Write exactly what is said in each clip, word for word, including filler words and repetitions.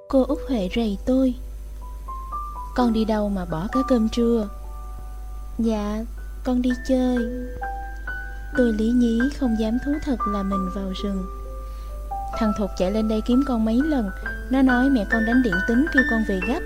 Cô Út Huệ rầy tôi: "Con đi đâu mà bỏ cả cơm trưa?" "Dạ, con đi chơi." Tôi lý nhí không dám thú thật là mình vào rừng. "Thằng Thục chạy lên đây kiếm con mấy lần. Nó nói mẹ con đánh điện tín kêu con về gấp."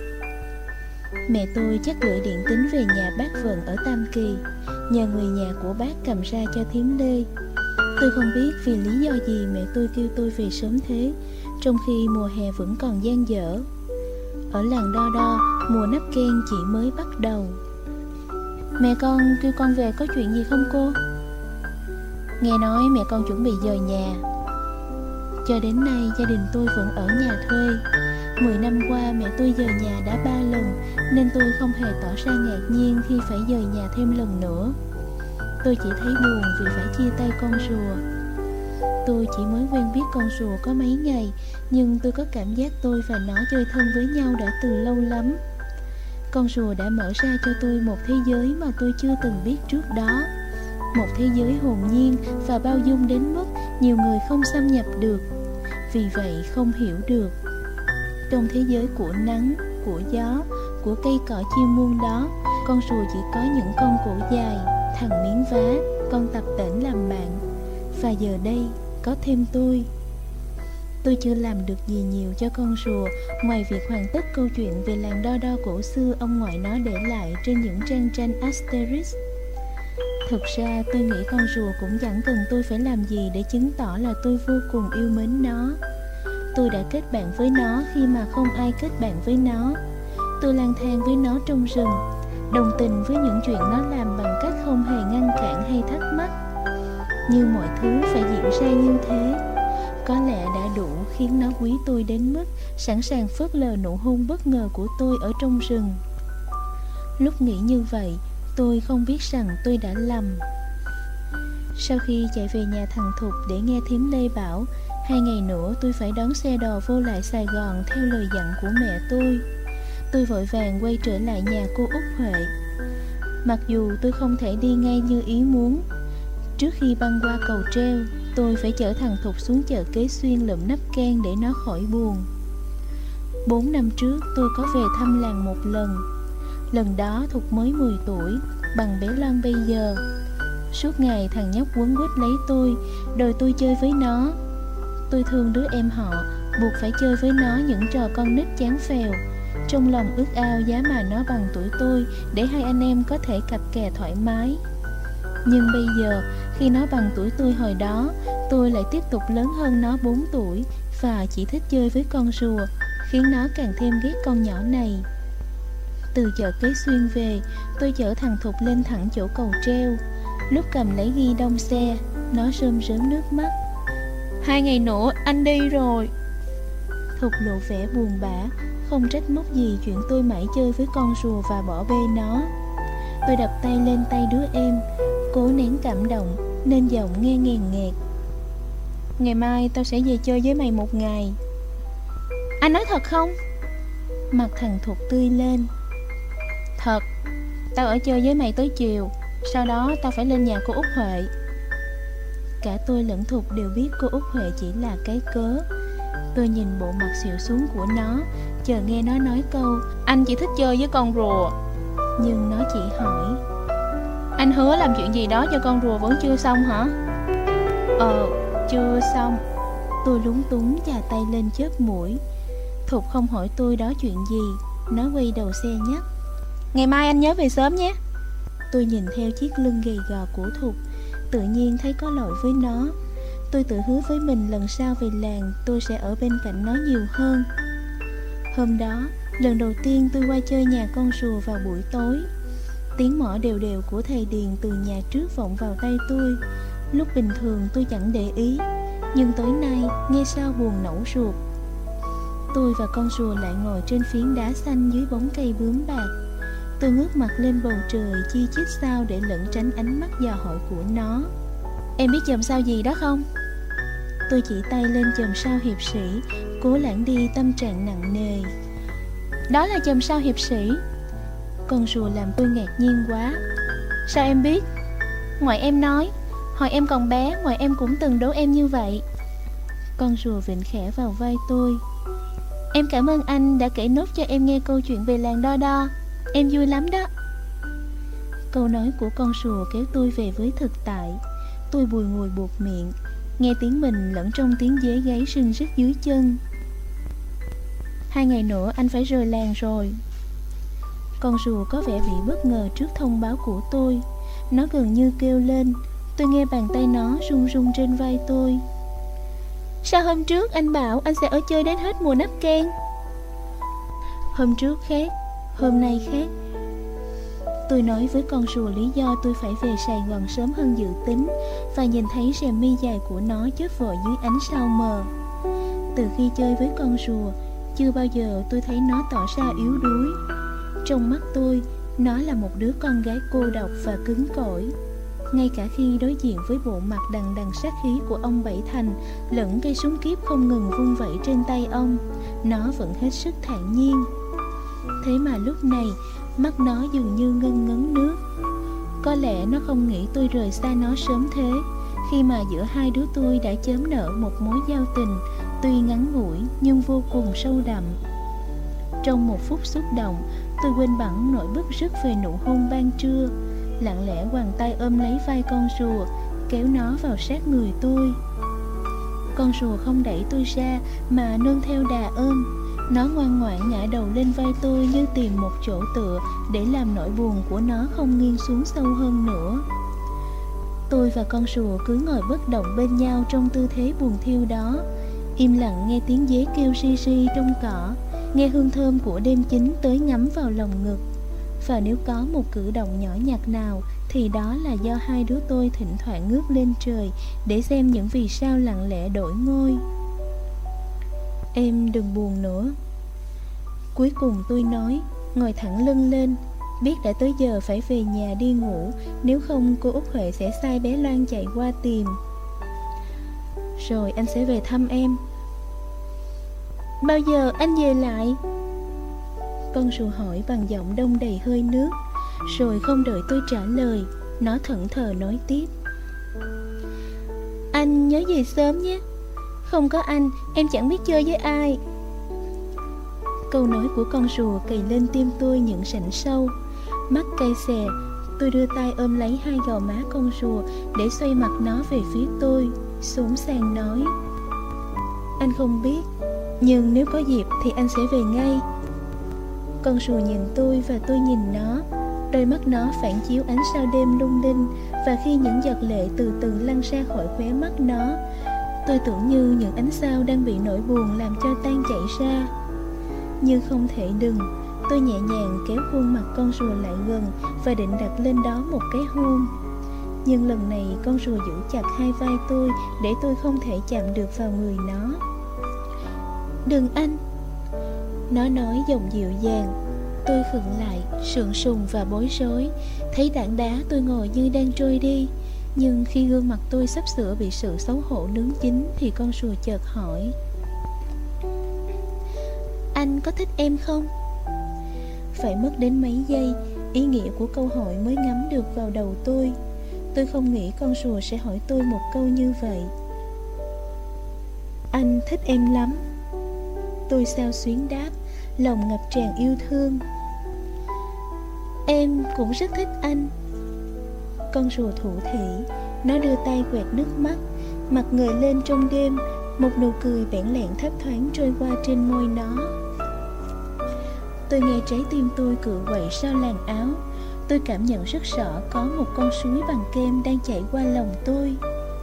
Mẹ tôi chắc gửi điện tín về nhà bác Vận ở Tam Kỳ, nhờ người nhà của bác cầm ra cho thím Lê. Tôi không biết vì lý do gì mẹ tôi kêu tôi về sớm thế, trong khi mùa hè vẫn còn dang dở. Ở làng Đo Đo, mùa nắp ken chỉ mới bắt đầu. "Mẹ con kêu con về có chuyện gì không cô?" "Nghe nói mẹ con chuẩn bị dời nhà." Cho đến nay gia đình tôi vẫn ở nhà thuê. Mười năm qua mẹ tôi dời nhà đã ba lần, nên tôi không hề tỏ ra ngạc nhiên khi phải dời nhà thêm lần nữa. Tôi chỉ thấy buồn vì phải chia tay con rùa. Tôi chỉ mới quen biết con rùa có mấy ngày, nhưng tôi có cảm giác tôi và nó chơi thân với nhau đã từ lâu lắm. Con rùa đã mở ra cho tôi một thế giới mà tôi chưa từng biết trước đó. Một thế giới hồn nhiên và bao dung đến mức nhiều người không xâm nhập được, vì vậy không hiểu được. Trong thế giới của nắng, của gió, của cây cỏ chim muôn đó, con rùa chỉ có những con cổ dài, thằng miếng vá, con tập tễnh làm bạn. Và giờ đây có thêm tôi. Tôi chưa làm được gì nhiều cho con rùa ngoài việc hoàn tất câu chuyện về làng Đo Đo cổ xưa ông ngoại nó để lại trên những trang tranh Asterix. Thực ra tôi nghĩ con rùa cũng chẳng cần tôi phải làm gì để chứng tỏ là tôi vô cùng yêu mến nó. Tôi đã kết bạn với nó khi mà không ai kết bạn với nó. Tôi lang thang với nó trong rừng, đồng tình với những chuyện nó làm bằng cách không hề ngăn cản hay thắc mắc. Nhưng mọi thứ phải diễn ra như thế, có lẽ đã đủ khiến nó quý tôi đến mức sẵn sàng phớt lờ nụ hôn bất ngờ của tôi ở trong rừng. Lúc nghĩ như vậy, tôi không biết rằng tôi đã lầm. Sau khi chạy về nhà thằng Thục để nghe thím Lê bảo hai ngày nữa tôi phải đón xe đò vô lại Sài Gòn theo lời dặn của mẹ tôi, tôi vội vàng quay trở lại nhà cô Út Huệ. Mặc dù tôi không thể đi ngay như ý muốn, trước khi băng qua cầu treo, tôi phải chở thằng Thục xuống chợ Kế Xuyên lượm nắp can để nó khỏi buồn. Bốn năm trước tôi có về thăm làng một lần. Lần đó Thục mới mười tuổi, bằng bé Loan bây giờ. Suốt ngày thằng nhóc quấn quýt lấy tôi, đòi tôi chơi với nó. Tôi thương đứa em họ, buộc phải chơi với nó những trò con nít chán phèo. Trong lòng ước ao giá mà nó bằng tuổi tôi, để hai anh em có thể cặp kè thoải mái. Nhưng bây giờ, khi nó bằng tuổi tôi hồi đó, tôi lại tiếp tục lớn hơn nó bốn tuổi và chỉ thích chơi với con rùa, khiến nó càng thêm ghét con nhỏ này. Từ chợ Kế Xuyên về, tôi chở thằng Thục lên thẳng chỗ cầu treo. Lúc cầm lấy ghi đông xe, nó rơm rớm nước mắt. "Hai ngày nữa anh đi rồi." Thục lộ vẻ buồn bã, không trách móc gì chuyện tôi mãi chơi với con rùa và bỏ bê nó. Tôi đập tay lên tay đứa em, cố nén cảm động nên giọng nghe nghèn nghẹt: "Ngày mai tao sẽ về chơi với mày một ngày." "Anh nói thật không?" Mặt thằng Thục tươi lên. "Thật, tao ở chơi với mày tới chiều, sau đó tao phải lên nhà cô Út Huệ." Cả tôi lẫn Thục đều biết cô Út Huệ chỉ là cái cớ. Tôi nhìn bộ mặt xịu xuống của nó, chờ nghe nó nói câu "Anh chỉ thích chơi với con rùa." Nhưng nó chỉ hỏi: "Anh hứa làm chuyện gì đó cho con rùa vẫn chưa xong hả?" "Ờ, chưa xong." Tôi lúng túng chà tay lên chớp mũi. Thục không hỏi tôi đó chuyện gì. Nó quay đầu xe nhắc: "Ngày mai anh nhớ về sớm nhé." Tôi nhìn theo chiếc lưng gầy gò của Thục, tự nhiên thấy có lỗi với nó. Tôi tự hứa với mình lần sau về làng tôi sẽ ở bên cạnh nó nhiều hơn. Hôm đó, lần đầu tiên tôi qua chơi nhà con rùa vào buổi tối. Tiếng mõ đều đều của thầy Điền từ nhà trước vọng vào tay tôi. Lúc bình thường tôi chẳng để ý, nhưng tối nay nghe sao buồn nẫu ruột. Tôi và con rùa lại ngồi trên phiến đá xanh dưới bóng cây bướm bạc. Tôi ngước mặt lên bầu trời chi chít sao để lẩn tránh ánh mắt dò hỏi của nó. "Em biết chòm sao gì đó không?" Tôi chỉ tay lên chòm sao hiệp sĩ, cố lãng đi tâm trạng nặng nề. "Đó là chòm sao hiệp sĩ." Con rùa làm tôi ngạc nhiên quá. "Sao em biết?" "Ngoại em nói, hồi em còn bé, ngoại em cũng từng đố em như vậy." Con rùa vịn khẽ vào vai tôi. Em cảm ơn anh đã kể nốt cho em nghe câu chuyện về làng Đo Đo. Em vui lắm đó. Câu nói của con sùa kéo tôi về với thực tại. Tôi bùi ngùi buột miệng, nghe tiếng mình lẫn trong tiếng dế gáy sưng rít dưới chân. Hai ngày nữa anh phải rời làng rồi. Con rùa có vẻ bị bất ngờ trước thông báo của tôi. Nó gần như kêu lên. Tôi nghe bàn tay nó run run trên vai tôi. Sao hôm trước anh bảo anh sẽ ở chơi đến hết mùa nắp can? Hôm trước khác, hôm nay khác. Tôi nói với con rùa lý do tôi phải về Sài Gòn sớm hơn dự tính, và nhìn thấy rèm mi dài của nó chớp vội dưới ánh sao mờ. Từ khi chơi với con rùa, chưa bao giờ tôi thấy nó tỏ ra yếu đuối. Trong mắt tôi, nó là một đứa con gái cô độc và cứng cỏi. Ngay cả khi đối diện với bộ mặt đằng đằng sát khí của ông Bảy Thành lẫn cây súng kíp không ngừng vung vẩy trên tay ông, nó vẫn hết sức thản nhiên. Thế mà lúc này, mắt nó dường như ngân ngấn nước. Có lẽ nó không nghĩ tôi rời xa nó sớm thế, khi mà giữa hai đứa tôi đã chớm nở một mối giao tình, tuy ngắn ngủi nhưng vô cùng sâu đậm. Trong một phút xúc động, tôi quên bẵng nỗi bứt rứt về nụ hôn ban trưa, lặng lẽ quàng tay ôm lấy vai con rùa, kéo nó vào sát người tôi. Con rùa không đẩy tôi ra mà nương theo đà ôm. Nó ngoan ngoãn ngã đầu lên vai tôi như tìm một chỗ tựa để làm nỗi buồn của nó không nghiêng xuống sâu hơn nữa. Tôi và con rùa cứ ngồi bất động bên nhau trong tư thế buồn thiêu đó, im lặng nghe tiếng dế kêu ri ri trong cỏ, nghe hương thơm của đêm chín tới ngắm vào lòng ngực. Và nếu có một cử động nhỏ nhặt nào thì đó là do hai đứa tôi thỉnh thoảng ngước lên trời để xem những vì sao lặng lẽ đổi ngôi. Em đừng buồn nữa. Cuối cùng tôi nói, ngồi thẳng lưng lên, biết đã tới giờ phải về nhà đi ngủ, nếu không cô Út Huệ sẽ sai bé Loan chạy qua tìm. Rồi anh sẽ về thăm em. Bao giờ anh về lại? Con rùa hỏi bằng giọng đông đầy hơi nước. Rồi không đợi tôi trả lời, nó thẫn thờ nói tiếp. Anh nhớ về sớm nhé. Không có anh, em chẳng biết chơi với ai. Câu nói của con rùa cày lên tim tôi những rãnh sâu. Mắt cay xè, tôi đưa tay ôm lấy hai gò má con rùa để xoay mặt nó về phía tôi, xốn sang nói. Anh không biết, nhưng nếu có dịp thì anh sẽ về ngay. Con rùa nhìn tôi và tôi nhìn nó. Đôi mắt nó phản chiếu ánh sao đêm lung linh, và khi những giọt lệ từ từ lăn ra khỏi khóe mắt nó, tôi tưởng như những ánh sao đang bị nỗi buồn làm cho tan chảy ra. Nhưng không thể đừng, tôi nhẹ nhàng kéo khuôn mặt con rùa lại gần và định đặt lên đó một cái hôn. Nhưng lần này con rùa giữ chặt hai vai tôi để tôi không thể chạm được vào người nó. Đừng anh, nó nói giọng dịu dàng. Tôi khựng lại, sượng sùng và bối rối. Thấy tảng đá tôi ngồi như đang trôi đi. Nhưng khi gương mặt tôi sắp sửa bị sự xấu hổ nướng chín thì con rùa chợt hỏi. Anh có thích em không? Phải mất đến mấy giây, ý nghĩa của câu hỏi mới ngấm được vào đầu tôi. Tôi không nghĩ con rùa sẽ hỏi tôi một câu như vậy. Anh thích em lắm. Tôi xao xuyến đáp, lòng ngập tràn yêu thương. Em cũng rất thích anh. Con rùa thủ thỉ, nó đưa tay quẹt nước mắt, mặt ngời lên trong đêm, một nụ cười bẽn lẽn thấp thoáng trôi qua trên môi nó. Tôi nghe trái tim tôi cựa quậy sau làn áo. Tôi cảm nhận rất rõ có một con suối bằng kem đang chảy qua lòng tôi.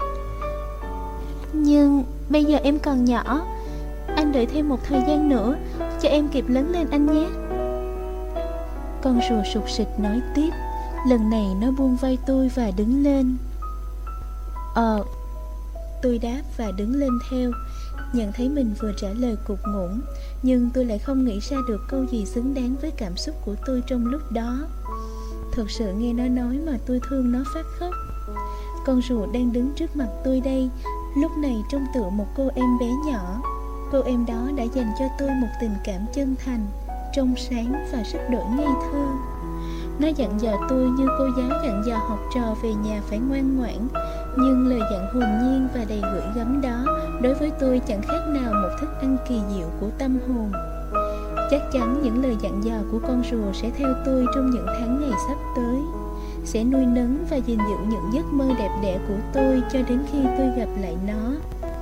Nhưng bây giờ em còn nhỏ, anh đợi thêm một thời gian nữa cho em kịp lớn lên anh nhé. Con rùa sụt sịt nói tiếp. Lần này nó buông vai tôi và đứng lên. Ờ, tôi đáp và đứng lên theo. Nhận thấy mình vừa trả lời cục ngủn, nhưng tôi lại không nghĩ ra được câu gì xứng đáng với cảm xúc của tôi trong lúc đó. Thật sự nghe nó nói mà tôi thương nó phát khóc. Con rùa đang đứng trước mặt tôi đây, lúc này trông tựa một cô em bé nhỏ. Cô em đó đã dành cho tôi một tình cảm chân thành, trong sáng và rất đổi ngây thơ. Nó dặn dò tôi như cô giáo dặn dò học trò về nhà phải ngoan ngoãn. Nhưng lời dặn hồn nhiên và đầy gửi gắm đó đối với tôi chẳng khác nào một thức ăn kỳ diệu của tâm hồn. Chắc chắn những lời dặn dò của con rùa sẽ theo tôi trong những tháng ngày sắp tới, sẽ nuôi nấng và gìn giữ những giấc mơ đẹp đẽ của tôi cho đến khi tôi gặp lại nó.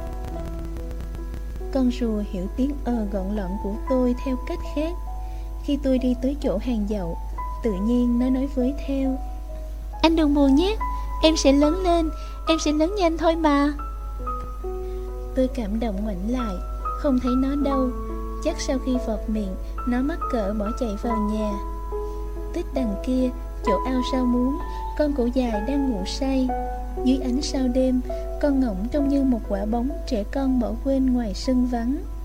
Con rùa hiểu tiếng ờ gọn lọn của tôi theo cách khác. Khi tôi đi tới chỗ hàng dậu, tự nhiên nó nói với theo: "Anh đừng buồn nhé, em sẽ lớn lên, em sẽ lớn nhanh thôi mà." Tôi cảm động ngoảnh lại, không thấy nó đâu. Chắc sau khi vọt miệng, nó mắc cỡ bỏ chạy vào nhà. Tích đằng kia, chỗ ao sao muốn, con củ dài đang ngủ say. Dưới ánh sao đêm, con ngỗng trông như một quả bóng trẻ con bỏ quên ngoài sân vắng.